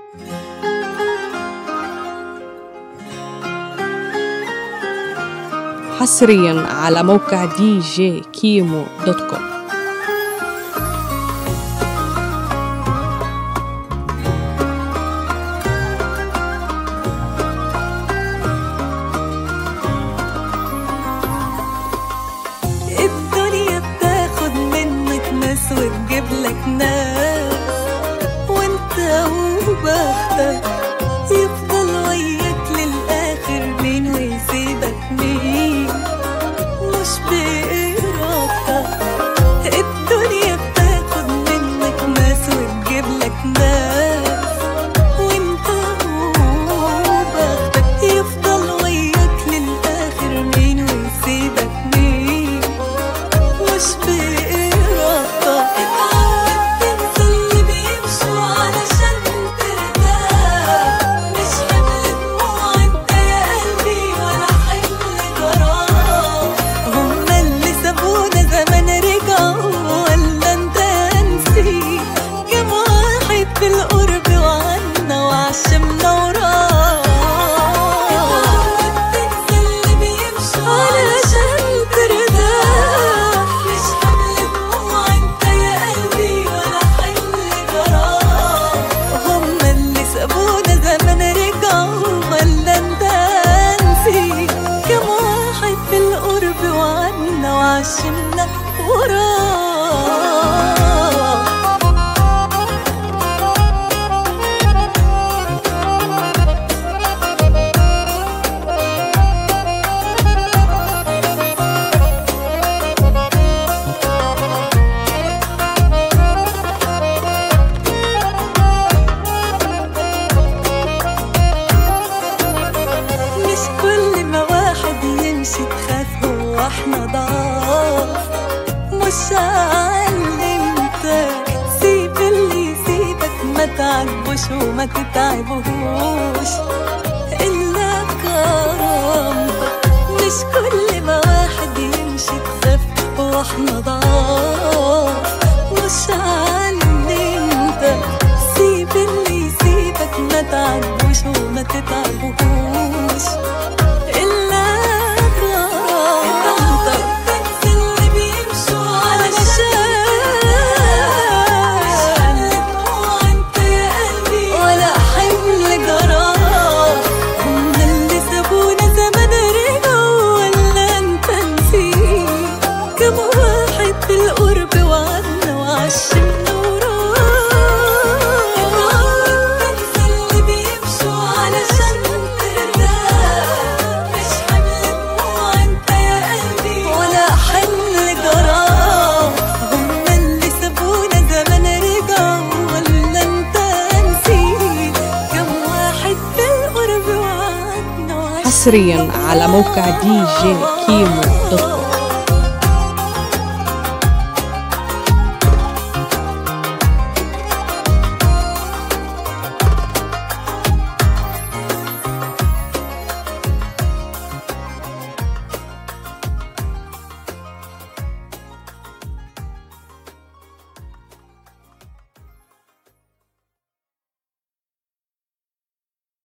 حصريا على موقع djkimo.com. الدنيا بتاخد منك ناس وتجيب لك ناس، وانت وبختك يفضل وياك للآخر مين ويسيبك مين، مش بإرادتك. الدنيا بتاخد منك ناس وتجيب لك ناس، وانت وبختك يفضل وياك للآخر مين ويسيبك مين، مش بإرادتك. اتعود تنسى اللي بيمشوا علشان ترتاح، مش حمل دموع انت يا قلبي ولا حمل جراح. هما اللي سابونا زمان رجعوا ولا انت نسيت؟ كم واحد في القرب وعنا وعشمنا وراه. اتعود تنسى اللي بيمشوا علشان ترتاح، مش حمل دموع انت يا قلبي ولا حمل جراح. هما اللي سابونا زمان رجعوا ولا انت نسيت؟ كم واحد في القرب وعنا وعشمنا وراه. مش كل ما واحد يمشي تخاف هو احنا ضعاف، مش علمتك سيب اللي يسيبك ما تعجبوش وما تتعبوش إلا كرامتك. مش كل ما واحد يمشي تخاف هو احنا ضعاف، مش علمتك سيب اللي يسيبك ما تعجبوش وما تتعبوش إلا كرامتك. تنسى اللي بيمشوا علشان مش حمل دموع انت يا قلبي ولا حمل جراح. هما اللي سابونا زمان رجعوا ولا انت نسيت؟ كم واحد في القرب وعنا وعشمنا حصريا على موقع djkimo.com.